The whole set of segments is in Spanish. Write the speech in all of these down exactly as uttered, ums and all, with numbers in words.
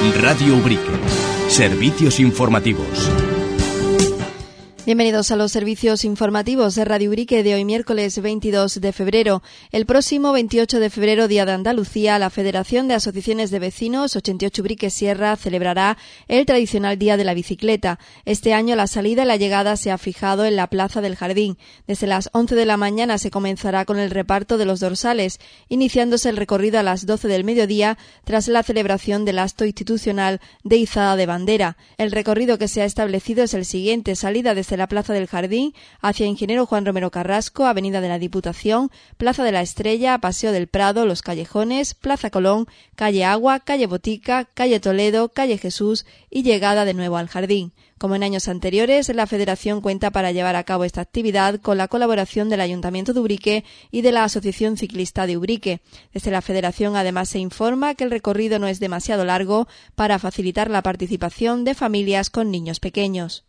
Radio Ubrique. Servicios informativos. Bienvenidos a los servicios informativos de Radio Ubrique de hoy miércoles veintidós de febrero. El próximo veintiocho de febrero, Día de Andalucía, la Federación de Asociaciones de Vecinos ochenta y ocho Ubrique Sierra celebrará el tradicional Día de la Bicicleta. Este año la salida y la llegada se ha fijado en la Plaza del Jardín. Desde las once de la mañana se comenzará con el reparto de los dorsales, iniciándose el recorrido a las doce del mediodía tras la celebración del acto institucional de izada de bandera. El recorrido que se ha establecido es el siguiente: salida desde de la Plaza del Jardín hacia Ingeniero Juan Romero Carrasco, Avenida de la Diputación, Plaza de la Estrella, Paseo del Prado, Los Callejones, Plaza Colón, Calle Agua, Calle Botica, Calle Toledo, Calle Jesús y llegada de nuevo al Jardín. Como en años anteriores, la Federación cuenta para llevar a cabo esta actividad con la colaboración del Ayuntamiento de Ubrique y de la Asociación Ciclista de Ubrique. Desde la Federación además se informa que el recorrido no es demasiado largo para facilitar la participación de familias con niños pequeños.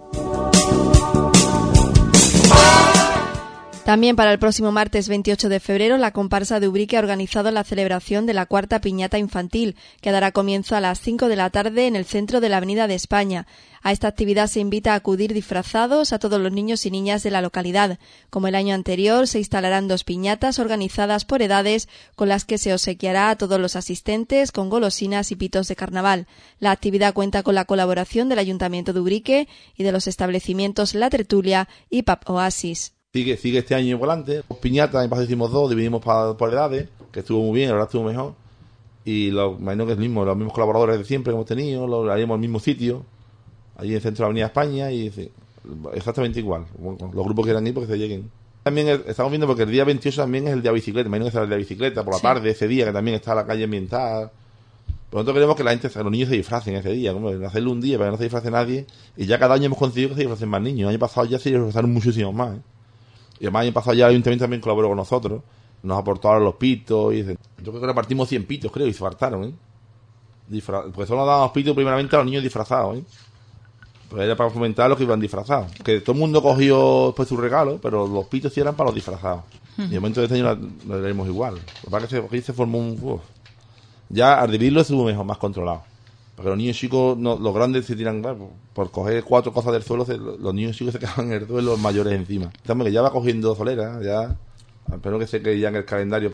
También para el próximo martes veintiocho de febrero, la comparsa de Ubrique ha organizado la celebración de la cuarta piñata infantil, que dará comienzo a las cinco de la tarde en el centro de la Avenida de España. A esta actividad se invita a acudir disfrazados a todos los niños y niñas de la localidad. Como el año anterior, se instalarán dos piñatas organizadas por edades con las que se obsequiará a todos los asistentes con golosinas y pitos de carnaval. La actividad cuenta con la colaboración del Ayuntamiento de Ubrique y de los establecimientos La Tertulia y Pub Oasis. Sigue, sigue este año por delante. Piñatas, en paso hicimos dos, dividimos por, por edades, que estuvo muy bien, la verdad estuvo mejor. Y lo, imagino que es el mismo, los mismos colaboradores de siempre que hemos tenido, lo haríamos en el mismo sitio, allí en el centro de la Avenida España, y sí, exactamente igual. Los grupos que quieran ir porque se lleguen. También estamos viendo porque el día veintiocho también es el día de bicicleta, imagino que será el día de bicicleta, por la sí. tarde, ese día, que también está la calle ambientada. Por lo tanto queremos que la gente, los niños se disfracen ese día, como hacerlo un día para que no se disfrace nadie, y ya cada año hemos conseguido que se disfracen más niños. El año pasado ya se disfrazaron muchísimos más, ¿eh? Y además, el año pasado ya el Ayuntamiento también colaboró con nosotros. Nos aportaron los pitos. Y yo creo que repartimos cien pitos, creo, y se faltaron, ¿eh? Disfra- Porque solo dábamos pitos primeramente a los niños disfrazados, ¿eh? Pues era para fomentar a los que iban disfrazados. Que todo el mundo cogió después su regalo, pero los pitos sí eran para los disfrazados. Uh-huh. Y de momento de este año lo haremos igual. Lo que pasa es que aquí se formó un... Uf. Ya al dividirlo estuvo mejor, más controlado. Porque los niños chicos, no, los grandes se tiran, claro, por coger cuatro cosas del suelo, se, los niños chicos se quedan en el suelo, los mayores encima. Estamos que ya va cogiendo solera, ya, espero que se quede ya en el calendario.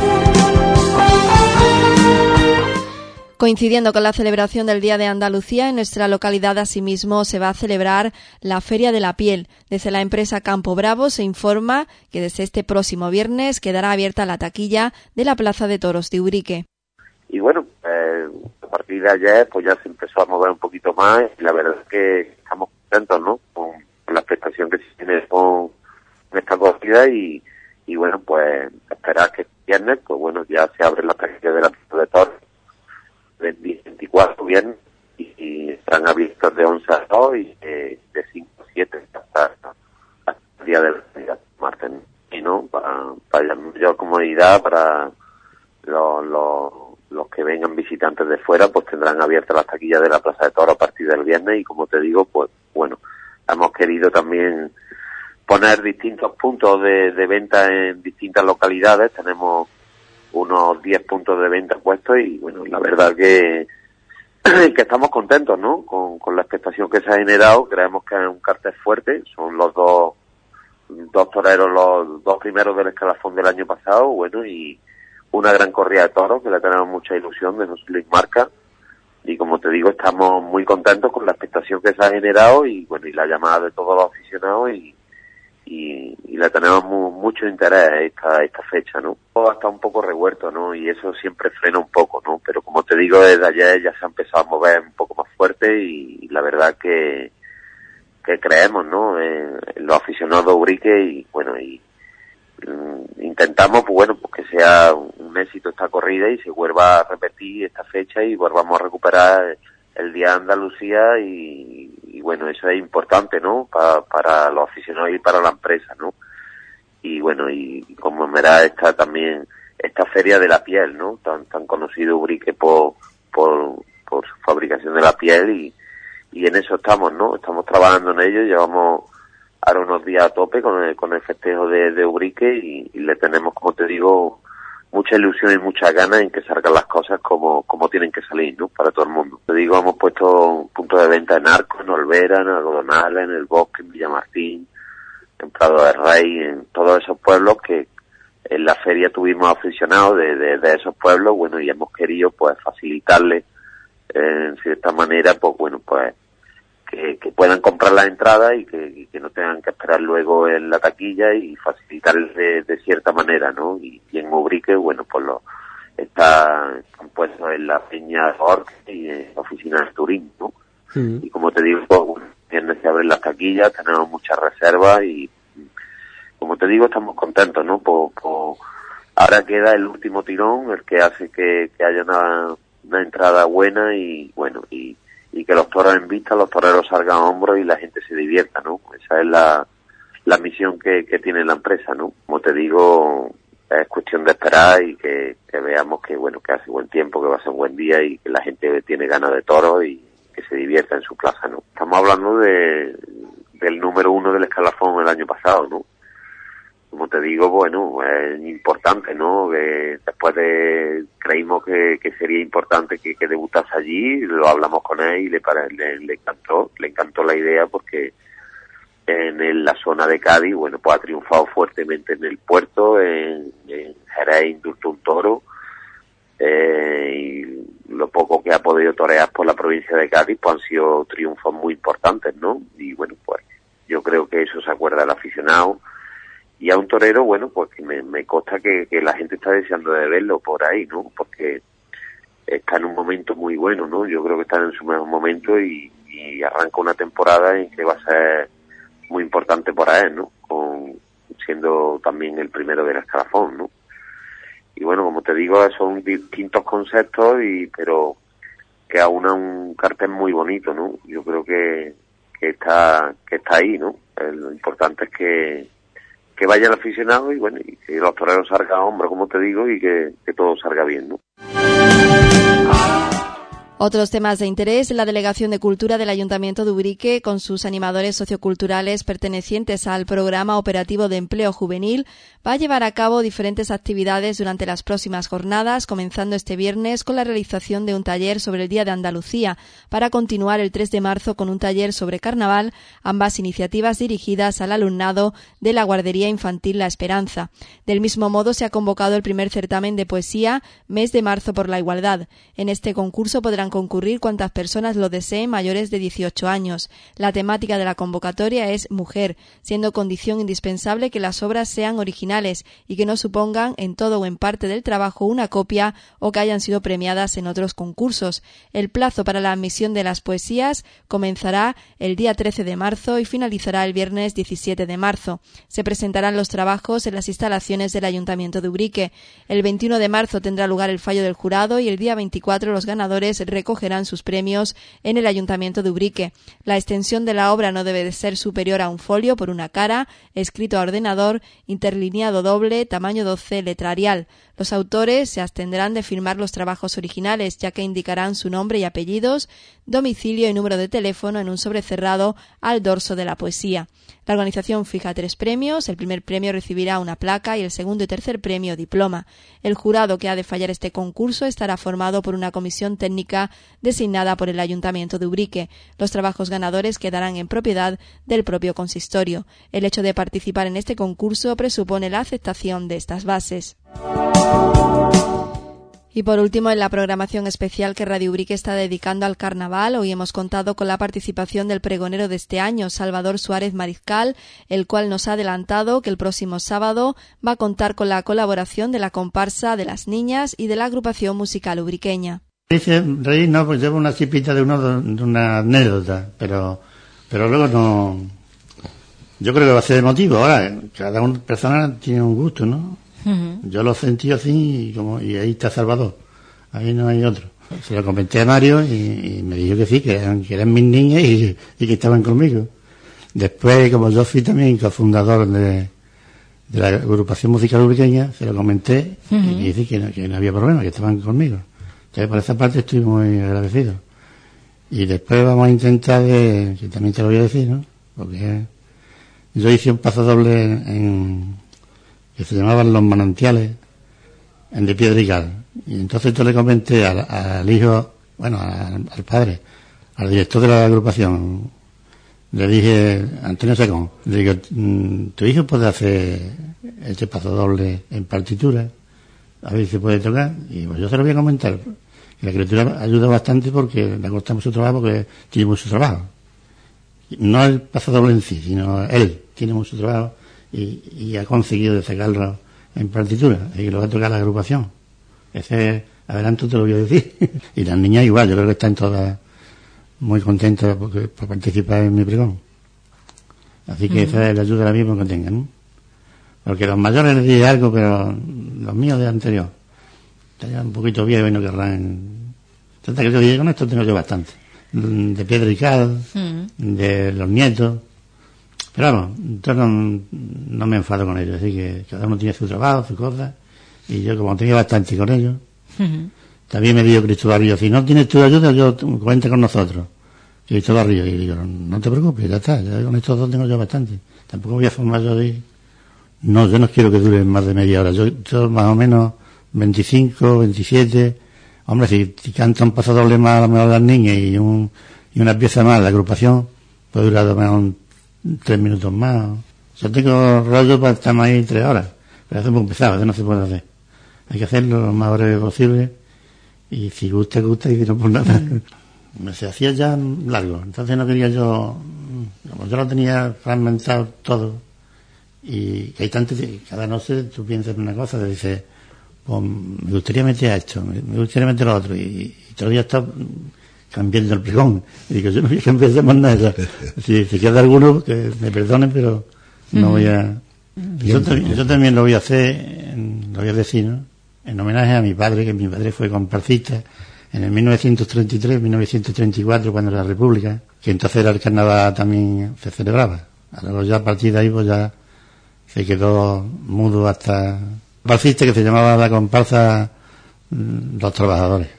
Coincidiendo con la celebración del Día de Andalucía, en nuestra localidad asimismo se va a celebrar la Feria de la Piel. Desde la empresa Campo Bravo se informa que desde este próximo viernes quedará abierta la taquilla de la Plaza de Toros de Ubrique. Y bueno, eh, a partir de ayer pues ya se empezó a mover un poquito más y la verdad es que estamos contentos, ¿no? Con, con la expectación que se tiene con, con esta corrida y, y bueno, pues esperar que el viernes, pues bueno, ya se abre la taquilla de la Plaza de Toros del veinticuatro viernes y, y están abiertos de once a dos y eh, de cinco a siete hasta, hasta el día del martes, y no, para, para la mayor comodidad, para los, los los que vengan visitantes de fuera pues tendrán abiertas las taquillas de la Plaza de Toros a partir del viernes y como te digo, pues bueno, hemos querido también poner distintos puntos de, de venta en distintas localidades, tenemos unos diez puntos de venta puestos y bueno, la verdad que que estamos contentos, ¿no? Con, con la expectación que se ha generado, creemos que es un cartel fuerte, son los dos dos toreros, los dos primeros del escalafón del año pasado, bueno, y una gran corrida de toros que le tenemos mucha ilusión de José Luis Marca y como te digo estamos muy contentos con la expectación que se ha generado y bueno y la llamada de todos los aficionados y y, y le tenemos mu, mucho interés a esta, esta fecha, ¿no? Todo está un poco revuelto, ¿no? Y eso siempre frena un poco, ¿no? Pero como te digo desde ayer ya se ha empezado a mover un poco más fuerte y, y la verdad que que creemos, ¿no? En, en los aficionados de Ubrique y bueno y intentamos pues bueno pues que sea un éxito esta corrida y se vuelva a repetir esta fecha y volvamos a recuperar el Día de Andalucía y, y bueno eso es importante, ¿no? Pa, para los aficionados y para la empresa, ¿no? Y bueno y, y como verá está también esta feria de la piel, ¿no? Tan tan conocido Ubrique por por por su fabricación de la piel y y en eso estamos, ¿no? Estamos trabajando en ello, llevamos ahora unos días a tope con el, con el festejo de, de Ubrique y, y le tenemos, como te digo, mucha ilusión y muchas ganas en que salgan las cosas como, como tienen que salir, ¿no? Para todo el mundo. Te digo, hemos puesto puntos de venta en Arco, en Olvera, en Algodonal, en El Bosque, en Villamartín, en Prado del Rey, en todos esos pueblos que en la feria tuvimos aficionados de, de, de esos pueblos, bueno, y hemos querido pues facilitarles eh, en cierta manera, pues bueno, pues que, que puedan comprar las entradas y que, y que no tengan que esperar luego en la taquilla y facilitarles de, de cierta manera, ¿no? Y, y en Ubrique, bueno, pues lo está puestos en la Peña Orque y en la oficina de Turín, ¿no? Sí. Y como te digo, pues bueno, viernes se abren las taquillas, tenemos muchas reservas y como te digo, estamos contentos, ¿no? Por, por... Ahora queda el último tirón, el que hace que, que haya una, una entrada buena y bueno, y y que los toros en vista, los toreros salgan a hombros y la gente se divierta, ¿no? Esa es la, la misión que, que tiene la empresa, ¿no? Como te digo, es cuestión de esperar y que, que veamos que, bueno, que hace buen tiempo, que va a ser un buen día y que la gente tiene ganas de toros y que se divierta en su plaza, ¿no? Estamos hablando de del número uno del escalafón el año pasado, ¿no? Como te digo, bueno, es importante, ¿no? Que después de, creímos que, que sería importante que, que debutase allí, lo hablamos con él y le, le, le encantó, le encantó la idea porque en el, la zona de Cádiz, bueno, pues ha triunfado fuertemente en el puerto, en, en Jerez indultó un toro, eh, y lo poco que ha podido torear por la provincia de Cádiz, pues han sido triunfos muy importantes, ¿no? Y bueno, pues yo creo que eso se acuerda el aficionado. Y a un torero, bueno, pues que me, me consta que, que la gente está deseando de verlo por ahí, ¿no? Porque está en un momento muy bueno, ¿no? Yo creo que está en su mejor momento y, y arranca una temporada en que va a ser muy importante para él, ¿no? Con, siendo también el primero del escalafón, ¿no? Y bueno, como te digo, son distintos conceptos, y pero que aúna un cartel muy bonito, ¿no? Yo creo que, que está que está ahí, ¿no? Lo importante es que que vaya el aficionado y bueno, y que los toreros salgan a hombro, como te digo, y que, que todo salga bien, ¿no? Otros temas de interés, la Delegación de Cultura del Ayuntamiento de Ubrique, con sus animadores socioculturales pertenecientes al Programa Operativo de Empleo Juvenil, va a llevar a cabo diferentes actividades durante las próximas jornadas, comenzando este viernes con la realización de un taller sobre el Día de Andalucía, para continuar el tres de marzo con un taller sobre carnaval, ambas iniciativas dirigidas al alumnado de la Guardería Infantil La Esperanza. Del mismo modo, se ha convocado el primer certamen de poesía, Mes de Marzo por la Igualdad. En este concurso podrán concurrir cuantas personas lo deseen mayores de dieciocho años. La temática de la convocatoria es mujer, siendo condición indispensable que las obras sean originales y que no supongan en todo o en parte del trabajo una copia o que hayan sido premiadas en otros concursos. El plazo para la admisión de las poesías comenzará el día trece de marzo y finalizará el viernes diecisiete de marzo. Se presentarán los trabajos en las instalaciones del Ayuntamiento de Ubrique. El veintiuno de marzo tendrá lugar el fallo del jurado y el día veinticuatro los ganadores recogerán sus premios en el Ayuntamiento de Ubrique. La extensión de la obra no debe de ser superior a un folio por una cara, escrito a ordenador, interlineado doble, tamaño doce, letra Arial. Los autores se abstendrán de firmar los trabajos originales, ya que indicarán su nombre y apellidos, domicilio y número de teléfono en un sobre cerrado al dorso de la poesía. La organización fija tres premios, el primer premio recibirá una placa y el segundo y tercer premio diploma. El jurado que ha de fallar este concurso estará formado por una comisión técnica designada por el Ayuntamiento de Ubrique. Los trabajos ganadores quedarán en propiedad del propio consistorio. El hecho de participar en este concurso presupone la aceptación de estas bases. Y por último, en la programación especial que Radio Ubrique está dedicando al carnaval, hoy hemos contado con la participación del pregonero de este año, Salvador Suárez Mariscal, el cual nos ha adelantado que el próximo sábado va a contar con la colaboración de la comparsa de las niñas y de la agrupación musical ubriqueña. Dice reír, no, pues llevo una chipita de, uno, de una anécdota, pero pero luego no. Yo creo que va a ser emotivo. Ahora, cada una persona tiene un gusto, ¿no? Uh-huh. Yo lo sentí así y, como, y ahí está Salvador, ahí no hay otro. Se lo comenté a Mario y, y me dijo que sí, que eran, que eran mis niñas y, y que estaban conmigo. Después, como yo fui también cofundador de, de la agrupación musical ubriqueña, se lo comenté uh-huh. y me dice que no, que no había problema, que estaban conmigo. Entonces, por esa parte estoy muy agradecido. Y después vamos a intentar, de, que también te lo voy a decir, ¿no? Porque yo hice un paso doble en que se llamaban Los Manantiales, en De Piedra y Cal. Y entonces yo le comenté al, al hijo, bueno, al, al padre, al director de la agrupación, le dije, Antonio Secón, le digo, tu hijo puede hacer este paso doble en partitura, a ver si se puede tocar, y pues yo se lo voy a comentar. Y la criatura ayuda bastante porque le cuesta mucho trabajo, porque tiene mucho trabajo. No el paso doble en sí, sino él tiene mucho trabajo y, y ha conseguido de sacarlo en partitura, y lo va a tocar la agrupación. Ese adelanto te lo voy a decir. Y las niñas igual, yo creo que están todas muy contentas porque, por participar en mi pregón. Así que uh-huh. esa es la ayuda ahora mismo que tengan, ¿no? Porque los mayores les dije algo, pero los míos de anterior estarían un poquito viejos y no querrán. Trata que yo dije, con esto tengo yo bastante. De Piedra y Cal, uh-huh. de los nietos. Pero vamos, yo no, no me enfado con ellos, así que cada uno tiene su trabajo, sus cosas. Y yo, como tenía bastante con ellos, uh-huh. también me dijo Cristóbal Río, si no tienes tu ayuda, yo cuenta con nosotros. Cristóbal Río, y digo, no te preocupes, ya está, ya con estos dos tengo yo bastante. Tampoco voy a formar yo de... No, yo no quiero que dure más de media hora. Yo, yo más o menos veinticinco, veintisiete. Hombre, si, si cantan paso doble más a lo mejor las niñas y, un, y una pieza más, la agrupación, puede durar a lo mejor tres minutos más. Yo tengo rollo para estar más ahí tres horas. Pero eso es muy pesado, eso no se puede hacer. Hay que hacerlo lo más breve posible. Y si gusta, gusta, y si no, pues nada. Me se hacía ya largo. Entonces no quería yo... Como yo lo tenía fragmentado todo, y que hay tanto, cada noche tú piensas en una cosa, te dices, pues me gustaría meter a esto, me, me gustaría meter a lo otro, y, y todavía está cambiando el pregón. Y digo, yo no voy a cambiar más nada. Si se queda alguno, que me perdonen, pero no voy a... Yo, yo también lo voy a hacer, lo voy a decir, ¿no? En homenaje a mi padre, que mi padre fue comparsista en el mil novecientos treinta y tres, mil novecientos treinta y cuatro, cuando era la República, que entonces era el carnaval también se celebraba. Luego ya a partir de ahí pues ya se quedó mudo hasta comparsista, que se llamaba la comparsa Los Trabajadores.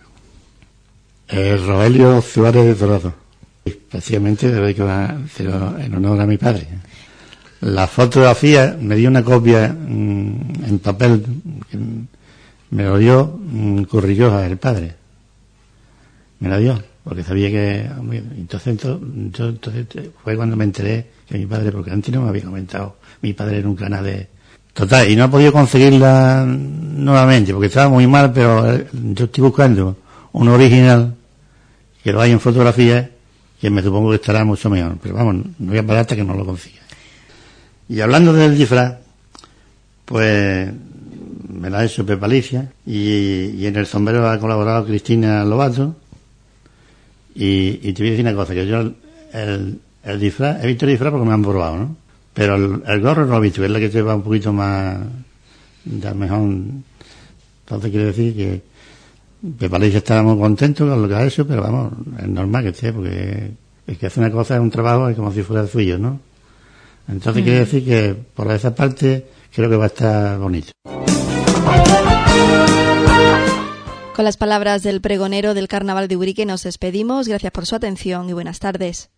El Rogelio Suárez de Dorado. Especialmente debe quedar en honor a mi padre. La fotografía me dio una copia mmm, en papel, que me lo dio mmm, Currillosa, el padre. Me la dio, porque sabía que... Entonces, entonces, yo, entonces fue cuando me enteré que mi padre, porque antes no me había comentado, mi padre era un canal de... Total, y no he podido conseguirla nuevamente, porque estaba muy mal, pero yo estoy buscando un original, que lo hay en fotografía, que me supongo que estará mucho mejor. Pero vamos, no voy a parar hasta que no lo consiga. Y hablando del disfraz, pues me la ha hecho Pepa Alicia, y, y en el sombrero ha colaborado Cristina Lobato. Y, y te voy a decir una cosa, que yo el, el disfraz, he visto el disfraz porque me han probado, ¿no? Pero el, el gorro no lo he visto, es la que te va un poquito más, ya mejor. Entonces quiero decir que Pepa Alicia está muy contento con lo que ha hecho, pero vamos, es normal que esté, porque el que hace una cosa es un trabajo, es como si fuera suyo, ¿no? Entonces mm. quiero decir que por esa parte creo que va a estar bonito. Con las palabras del pregonero del Carnaval de Ubrique nos despedimos. Gracias por su atención y buenas tardes.